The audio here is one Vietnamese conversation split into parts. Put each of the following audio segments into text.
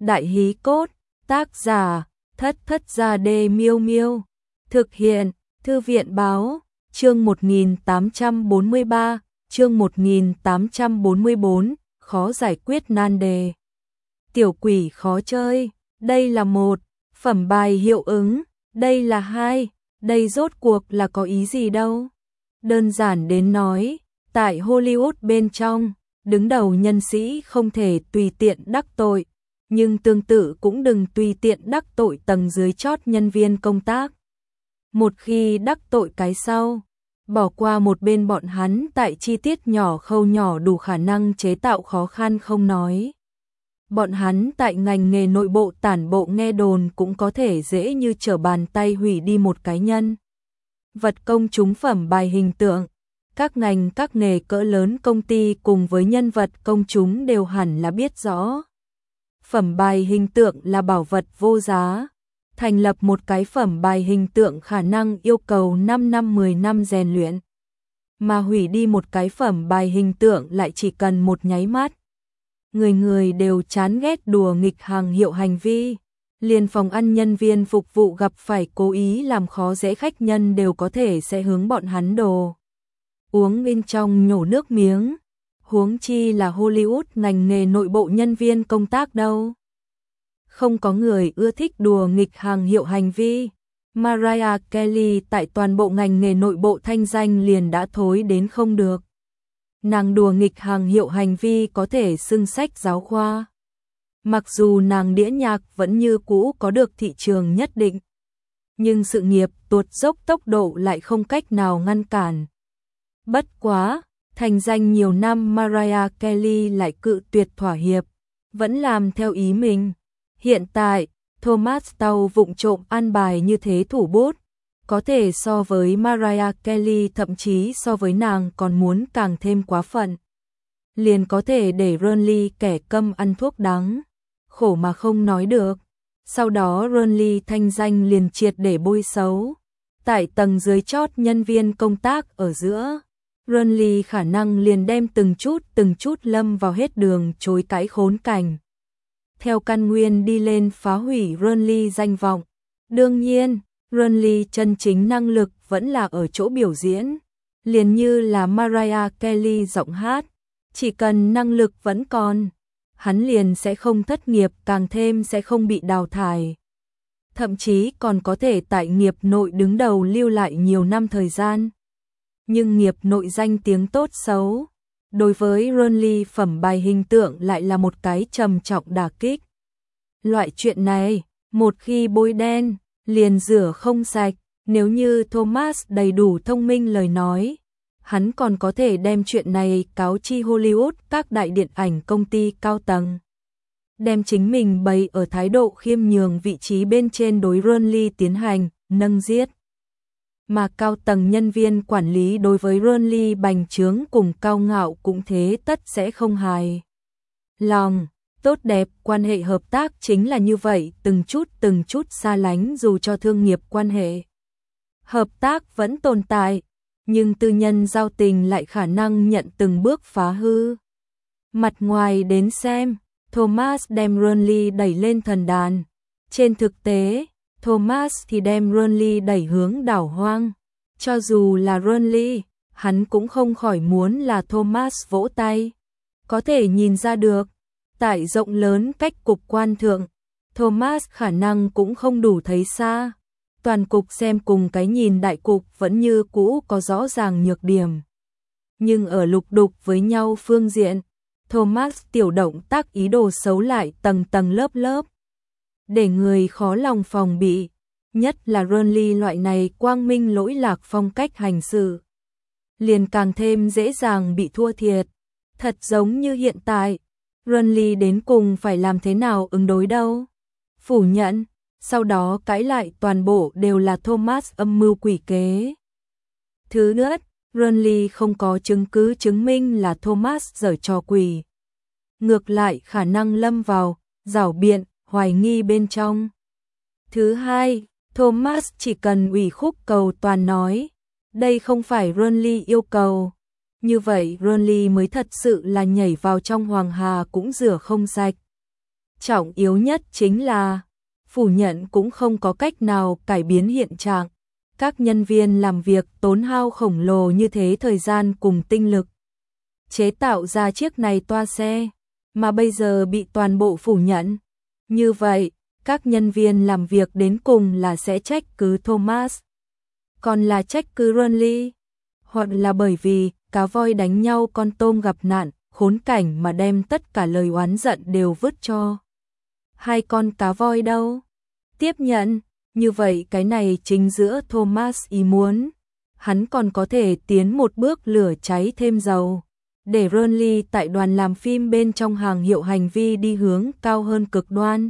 Đại hí cốt, tác giả, Thất Thất Gia Đê Miêu Miêu. Thực hiện, Thư viện báo, chương 1843, chương 1844, khó giải quyết nan đề. Tiểu quỷ khó chơi, đây là một, phẩm bài hiệu ứng, đây là hai, đây rốt cuộc là có ý gì đâu. Đơn giản đến nói, tại Hollywood bên trong, đứng đầu nhân sĩ không thể tùy tiện đắc tội, nhưng tương tự cũng đừng tùy tiện đắc tội tầng dưới chót nhân viên công tác. Một khi đắc tội cái sau, bỏ qua một bên bọn hắn tại chi tiết nhỏ khâu nhỏ đủ khả năng chế tạo khó khăn không nói. Bọn hắn tại ngành nghề nội bộ tản bộ nghe đồn cũng có thể dễ như trở bàn tay hủy đi một cái nhân vật công chúng phẩm bài hình tượng. Các ngành các nghề cỡ lớn công ty cùng với nhân vật công chúng đều hẳn là biết rõ. Phẩm bài hình tượng là bảo vật vô giá. Thành lập một cái phẩm bài hình tượng khả năng yêu cầu 5 năm 10 năm rèn luyện. Mà hủy đi một cái phẩm bài hình tượng lại chỉ cần một nháy mắt. Người người đều chán ghét đùa nghịch hàng hiệu hành vi. Liền phòng ăn nhân viên phục vụ gặp phải cố ý làm khó dễ khách nhân đều có thể sẽ hướng bọn hắn đồ uống bên trong nhổ nước miếng. Huống chi là Hollywood ngành nghề nội bộ nhân viên công tác đâu. Không có người ưa thích đùa nghịch hàng hiệu hành vi. Mariah Carey tại toàn bộ ngành nghề nội bộ thanh danh liền đã thối đến không được. Nàng đùa nghịch hàng hiệu hành vi có thể xưng sách giáo khoa. Mặc dù nàng đĩa nhạc vẫn như cũ có được thị trường nhất định, nhưng sự nghiệp tuột dốc tốc độ lại không cách nào ngăn cản. Bất quá, thành danh nhiều năm Mariah Carey lại cự tuyệt thỏa hiệp, vẫn làm theo ý mình. Hiện tại, Thomas Tao vụng trộm an bài như thế thủ bút, có thể so với Mariah Carey, thậm chí so với nàng còn muốn càng thêm quá phận. Liền có thể để Ronnie kẻ câm ăn thuốc đắng, khổ mà không nói được. Sau đó Ronnie thanh danh liền triệt để bôi xấu. Tại tầng dưới chót nhân viên công tác ở giữa, Ronnie khả năng liền đem từng chút lâm vào hết đường chối cãi khốn cảnh. Theo căn nguyên đi lên phá hủy Ronnie danh vọng. Đương nhiên, Ronnie chân chính năng lực vẫn là ở chỗ biểu diễn. Liền như là Mariah Carey giọng hát, chỉ cần năng lực vẫn còn, hắn liền sẽ không thất nghiệp, càng thêm sẽ không bị đào thải. Thậm chí còn có thể tại nghiệp nội đứng đầu lưu lại nhiều năm thời gian. Nhưng nghiệp nội danh tiếng tốt xấu, đối với Ronnie phẩm bài hình tượng lại là một cái trầm trọng đả kích. Loại chuyện này, một khi bôi đen, liền rửa không sạch. Nếu như Thomas đầy đủ thông minh lời nói, hắn còn có thể đem chuyện này cáo chi Hollywood các đại điện ảnh công ty cao tầng. Đem chính mình bày ở thái độ khiêm nhường vị trí bên trên đối Ronnie tiến hành nâng giết. Mà cao tầng nhân viên quản lý đối với Ronnie bành trướng cùng cao ngạo cũng thế tất sẽ không hài lòng. Tốt đẹp quan hệ hợp tác chính là như vậy, từng chút xa lánh dù cho thương nghiệp quan hệ. Hợp tác vẫn tồn tại, nhưng tư nhân giao tình lại khả năng nhận từng bước phá hư. Mặt ngoài đến xem, Thomas đem Ronnie đẩy lên thần đàn. Trên thực tế, Thomas thì đem Ronnie đẩy hướng đảo hoang. Cho dù là Ronnie, hắn cũng không khỏi muốn là Thomas vỗ tay. Có thể nhìn ra được, tại rộng lớn cách cục quan thượng, Thomas khả năng cũng không đủ thấy xa. Toàn cục xem cùng cái nhìn đại cục vẫn như cũ có rõ ràng nhược điểm. Nhưng ở lục đục với nhau phương diện, Thomas tiểu động tác ý đồ xấu lại tầng tầng lớp lớp. Để người khó lòng phòng bị, nhất là Ronnie loại này quang minh lỗi lạc phong cách hành sự. Liền càng thêm dễ dàng bị thua thiệt. Thật giống như hiện tại, Ronnie đến cùng phải làm thế nào ứng đối đâu. Phủ nhận, sau đó cãi lại toàn bộ đều là Thomas âm mưu quỷ kế. Thứ nữa, Ronnie không có chứng cứ chứng minh là Thomas giở trò quỷ. Ngược lại khả năng lâm vào, giảo biện, hoài nghi bên trong. Thứ hai, Thomas chỉ cần ủy khúc cầu toàn nói, đây không phải Ronnie yêu cầu. Như vậy Ronnie mới thật sự là nhảy vào trong hoàng hà cũng rửa không sạch. Trọng yếu nhất chính là phủ nhận cũng không có cách nào cải biến hiện trạng. Các nhân viên làm việc tốn hao khổng lồ như thế thời gian cùng tinh lực chế tạo ra chiếc này toa xe, mà bây giờ bị toàn bộ phủ nhận. Như vậy, các nhân viên làm việc đến cùng là sẽ trách cứ Thomas, còn là trách cứ Ronly, hoặc là bởi vì cá voi đánh nhau con tôm gặp nạn, khốn cảnh mà đem tất cả lời oán giận đều vứt cho hai con cá voi đâu. Tiếp nhận, như vậy cái này chính giữa Thomas ý muốn. Hắn còn có thể tiến một bước lửa cháy thêm dầu, để Ronly tại đoàn làm phim bên trong hàng hiệu hành vi đi hướng cao hơn cực đoan.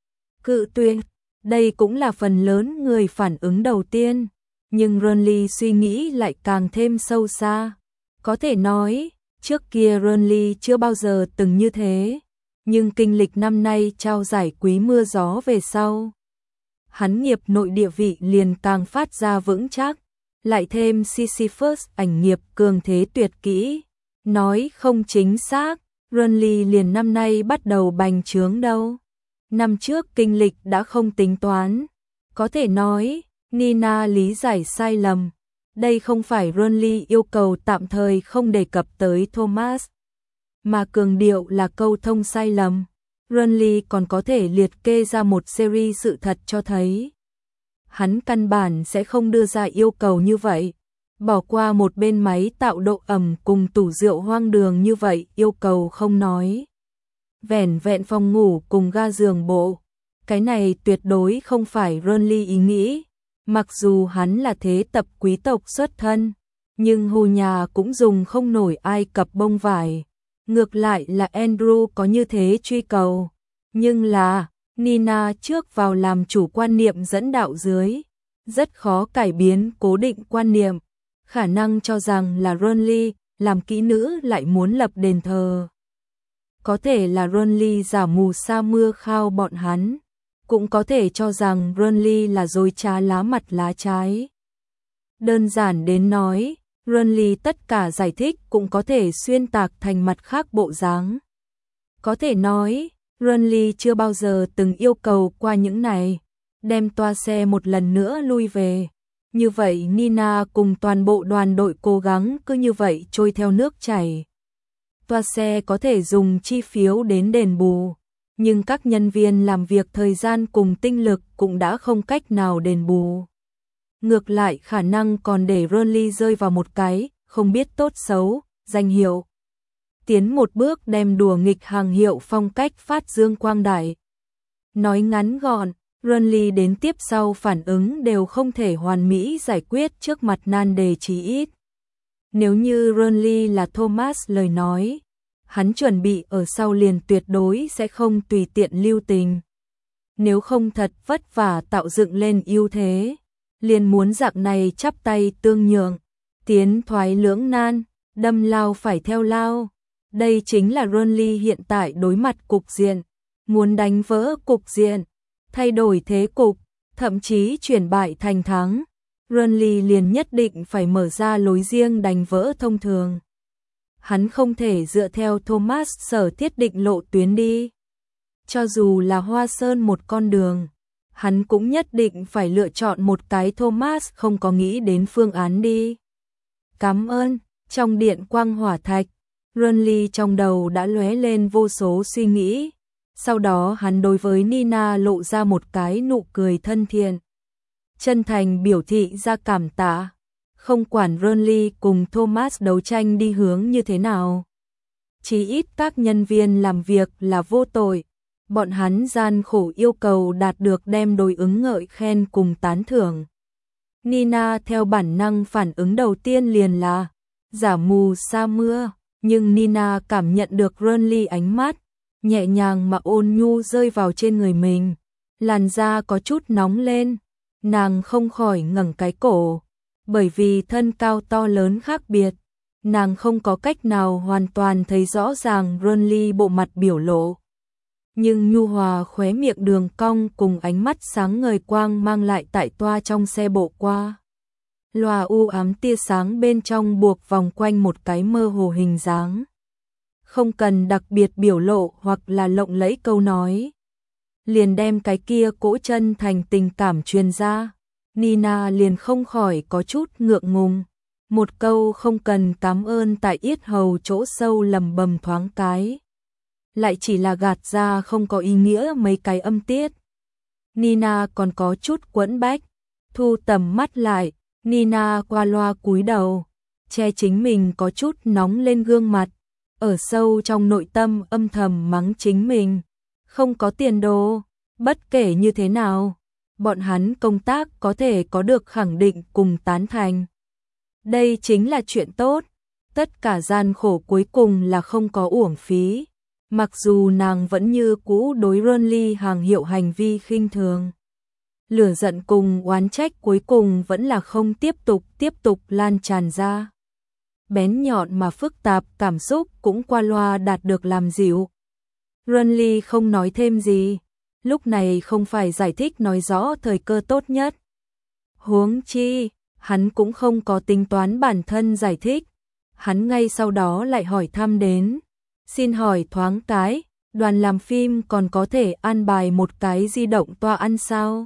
Cự tuyệt, đây cũng là phần lớn người phản ứng đầu tiên, nhưng Ronly suy nghĩ lại càng thêm sâu xa. Có thể nói, trước kia Ronly chưa bao giờ từng như thế, nhưng kinh lịch năm nay trao giải Quý Mưa Gió về sau, hắn nghiệp nội địa vị liền càng phát ra vững chắc, lại thêm Sisyphus ảnh nghiệp cường thế tuyệt kỹ. Nói không chính xác, Ronly liền năm nay bắt đầu bành trướng đâu. Năm trước kinh lịch đã không tính toán. Có thể nói, Nina lý giải sai lầm. Đây không phải Ronly yêu cầu tạm thời không đề cập tới Thomas, mà cường điệu là câu thông sai lầm. Ronly còn có thể liệt kê ra một series sự thật cho thấy hắn căn bản sẽ không đưa ra yêu cầu như vậy. Bỏ qua một bên máy tạo độ ẩm cùng tủ rượu hoang đường như vậy yêu cầu không nói. Vẻn vẹn phòng ngủ cùng ga giường bộ. Cái này tuyệt đối không phải Ronly ý nghĩ. Mặc dù hắn là thế tập quý tộc xuất thân, nhưng hù nhà cũng dùng không nổi Ai Cập bông vải. Ngược lại là Andrew có như thế truy cầu. Nhưng là, Nina trước vào làm chủ quan niệm dẫn đạo dưới. Rất khó cải biến cố định quan niệm. Khả năng cho rằng là Ronly làm kỹ nữ lại muốn lập đền thờ. Có thể là Ronly giả mù sa mưa khao bọn hắn. Cũng có thể cho rằng Ronly là dối trá lá mặt lá trái. Đơn giản đến nói, Ronly tất cả giải thích cũng có thể xuyên tạc thành mặt khác bộ dáng. Có thể nói, Ronly chưa bao giờ từng yêu cầu qua những này, đem toa xe một lần nữa lui về. Như vậy Nina cùng toàn bộ đoàn đội cố gắng cứ như vậy trôi theo nước chảy. Toa xe có thể dùng chi phiếu đến đền bù, nhưng các nhân viên làm việc thời gian cùng tinh lực cũng đã không cách nào đền bù. Ngược lại khả năng còn để Ronly rơi vào một cái không biết tốt xấu, danh hiệu. Tiến một bước đem đùa nghịch hàng hiệu phong cách phát dương quang đại. Nói ngắn gọn, Ronly đến tiếp sau phản ứng đều không thể hoàn mỹ giải quyết trước mặt nan đề chí ít. Nếu như Ronly là Thomas lời nói, hắn chuẩn bị ở sau liền tuyệt đối sẽ không tùy tiện lưu tình. Nếu không thật vất vả tạo dựng lên ưu thế, liền muốn dạng này chắp tay tương nhượng, tiến thoái lưỡng nan, đâm lao phải theo lao. Đây chính là Ronly hiện tại đối mặt cục diện, muốn đánh vỡ cục diện, thay đổi thế cục, thậm chí chuyển bại thành thắng. Ronly liền nhất định phải mở ra lối riêng đánh vỡ thông thường. Hắn không thể dựa theo Thomas sở thiết định lộ tuyến đi. Cho dù là Hoa Sơn một con đường, hắn cũng nhất định phải lựa chọn một cái Thomas không có nghĩ đến phương án đi. Cảm ơn, trong điện quang hỏa thạch, Ronly trong đầu đã lóe lên vô số suy nghĩ. Sau đó hắn đối với Nina lộ ra một cái nụ cười thân thiện. Chân thành biểu thị ra cảm tạ. Không quản Ronly cùng Thomas đấu tranh đi hướng như thế nào. Chỉ ít các nhân viên làm việc là vô tội. Bọn hắn gian khổ yêu cầu đạt được đem đối ứng ngợi khen cùng tán thưởng. Nina theo bản năng phản ứng đầu tiên liền là giả mù sa mưa. Nhưng Nina cảm nhận được Ronly ánh mắt, nhẹ nhàng mà ôn nhu rơi vào trên người mình. Làn da có chút nóng lên, nàng không khỏi ngẩng cái cổ. Bởi vì thân cao to lớn khác biệt, nàng không có cách nào hoàn toàn thấy rõ ràng Ronly bộ mặt biểu lộ. Nhưng nhu hòa khóe miệng đường cong cùng ánh mắt sáng ngời quang mang lại tại toa trong xe bộ qua. Loa u ám tia sáng bên trong buộc vòng quanh một cái mơ hồ hình dáng. Không cần đặc biệt biểu lộ hoặc là lộng lẫy câu nói, liền đem cái kia cỗ chân thành tình cảm truyền ra. Nina liền không khỏi có chút ngượng ngùng. Một câu không cần cảm ơn tại yết hầu chỗ sâu lầm bầm thoáng cái. Lại chỉ là gạt ra không có ý nghĩa mấy cái âm tiết. Nina còn có chút quẫn bách. Thu tầm mắt lại, Nina qua loa cúi đầu, che chính mình có chút nóng lên gương mặt. Ở sâu trong nội tâm âm thầm mắng chính mình. Không có tiền đồ, bất kể như thế nào. Bọn hắn công tác có thể có được khẳng định cùng tán thành. Đây chính là chuyện tốt, tất cả gian khổ cuối cùng là không có uổng phí. Mặc dù nàng vẫn như cũ đối Ronly hàng hiệu hành vi khinh thường. Lửa giận cùng oán trách cuối cùng vẫn là không tiếp tục lan tràn ra. Bén nhọn mà phức tạp cảm xúc cũng qua loa đạt được làm dịu. Ronly không nói thêm gì. Lúc này không phải giải thích nói rõ thời cơ tốt nhất. Huống chi, hắn cũng không có tính toán bản thân giải thích. Hắn ngay sau đó lại hỏi thăm đến. Xin hỏi thoáng cái, đoàn làm phim còn có thể an bài một cái di động toa ăn sao?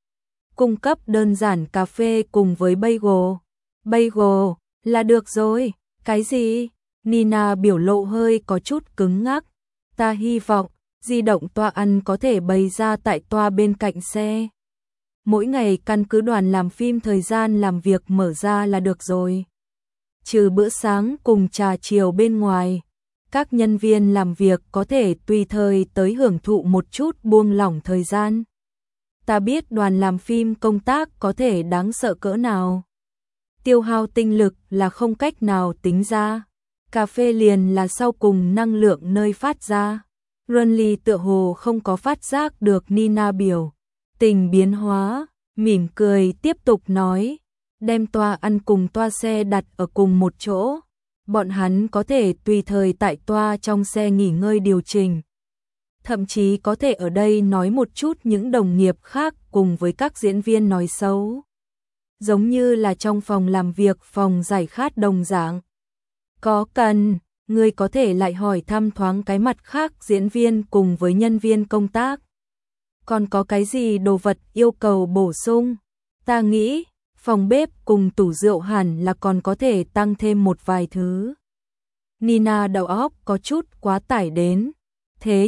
Cung cấp đơn giản cà phê cùng với bagel. Bagel, là được rồi. Cái gì? Nina biểu lộ hơi có chút cứng ngắc. Ta hy vọng di động toa ăn có thể bày ra tại toa bên cạnh xe. Mỗi ngày căn cứ đoàn làm phim thời gian làm việc mở ra là được rồi. Trừ bữa sáng cùng trà chiều bên ngoài, các nhân viên làm việc có thể tùy thời tới hưởng thụ một chút buông lỏng thời gian. Ta biết đoàn làm phim công tác có thể đáng sợ cỡ nào. Tiêu hao tinh lực là không cách nào tính ra. Cà phê liền là sau cùng năng lượng nơi phát ra. Ronly tựa hồ không có phát giác được Nina biểu tình biến hóa, mỉm cười tiếp tục nói, đem toa ăn cùng toa xe đặt ở cùng một chỗ. Bọn hắn có thể tùy thời tại toa trong xe nghỉ ngơi điều chỉnh. Thậm chí có thể ở đây nói một chút những đồng nghiệp khác cùng với các diễn viên nói xấu. Giống như là trong phòng làm việc phòng giải khát đồng dạng. Có cần, ngươi có thể lại hỏi thăm thoáng cái mặt khác diễn viên cùng với nhân viên công tác. Còn có cái gì đồ vật yêu cầu bổ sung? Ta nghĩ, phòng bếp cùng tủ rượu hẳn là còn có thể tăng thêm một vài thứ. Nina đầu óc có chút quá tải đến. Thế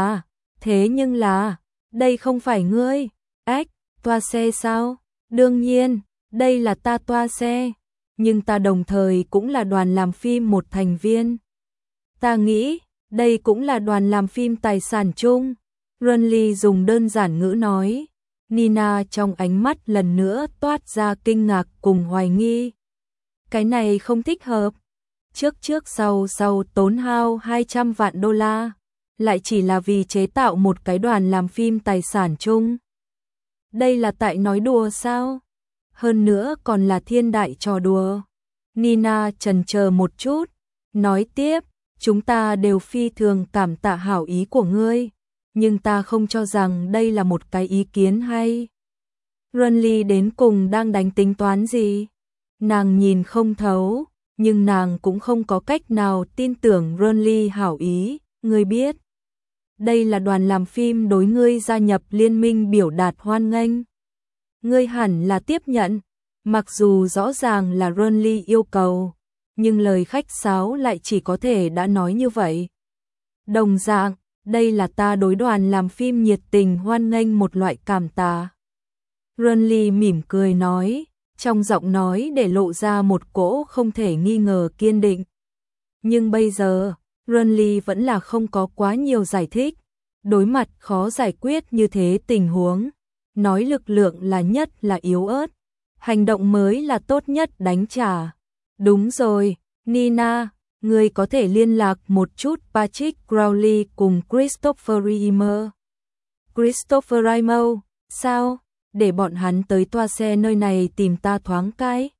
nhưng là, đây không phải ngươi. Ách, toa xe sao? Đương nhiên, đây là ta toa xe. Nhưng ta đồng thời cũng là đoàn làm phim một thành viên. Ta nghĩ, đây cũng là đoàn làm phim tài sản chung. Ronly dùng đơn giản ngữ nói. Nina trong ánh mắt lần nữa toát ra kinh ngạc cùng hoài nghi. Cái này không thích hợp. Trước sau tốn hao 200 vạn đô la. Lại chỉ là vì chế tạo một cái đoàn làm phim tài sản chung. Đây là tại nói đùa sao? Hơn nữa còn là thiên đại trò đùa. Nina chần chờ một chút, nói tiếp, chúng ta đều phi thường cảm tạ hảo ý của ngươi, nhưng ta không cho rằng đây là một cái ý kiến hay. Ronly đến cùng đang đánh tính toán gì? Nàng nhìn không thấu, nhưng nàng cũng không có cách nào tin tưởng Ronly hảo ý, ngươi biết. Đây là đoàn làm phim đối ngươi gia nhập liên minh biểu đạt hoan nghênh. Ngươi hẳn là tiếp nhận, mặc dù rõ ràng là Ronly yêu cầu, nhưng lời khách sáo lại chỉ có thể đã nói như vậy. Đồng dạng, đây là ta đối đoàn làm phim nhiệt tình hoan nghênh một loại cảm tạ. Ronly mỉm cười nói, trong giọng nói để lộ ra một cỗ không thể nghi ngờ kiên định. Nhưng bây giờ, Ronly vẫn là không có quá nhiều giải thích. Đối mặt khó giải quyết như thế tình huống, nói lực lượng là nhất là yếu ớt, hành động mới là tốt nhất đánh trả. Đúng rồi, Nina, ngươi có thể liên lạc một chút Patrick Crowley cùng Christopher Reamer. Christopher Reamer, sao? Để bọn hắn tới toa xe nơi này tìm ta thoáng cái.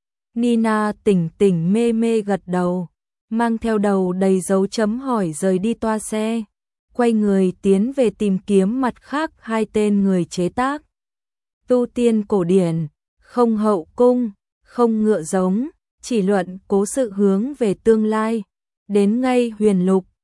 Nina tỉnh mê mê gật đầu, mang theo đầu đầy dấu chấm hỏi rời đi toa xe. Quay người tiến về tìm kiếm mặt khác hai tên người chế tác. Tu tiên cổ điển, không hậu cung, không ngựa giống, chỉ luận cố sự hướng về tương lai. Đến ngay huyền lục,